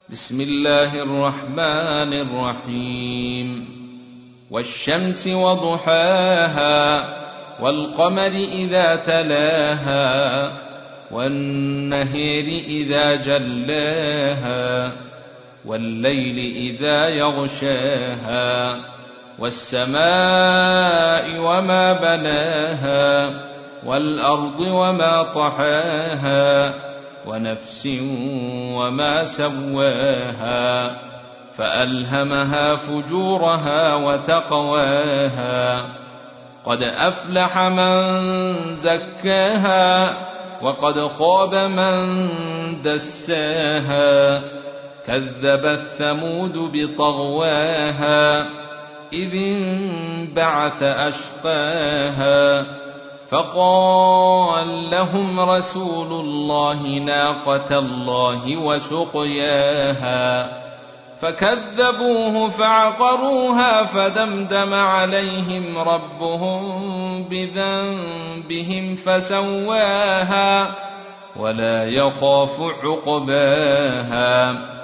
بسم الله الرحمن الرحيم والشمس وضحاها والقمر إذا تلاها والنهر إذا جلاها والليل إذا يغشاها والسماء وما بناها والأرض وما طحاها ونفس وما سواها فألهمها فجورها وتقواها قد أفلح من زكاها وقد خاب من دساها كذبت ثمود بطغواها إذ انبعث أشقاها فقال لهم رسول الله ناقة الله وسقياها فكذبوه فعقروها فدمدم عليهم ربهم بذنبهم فسواها ولا يخاف عقباها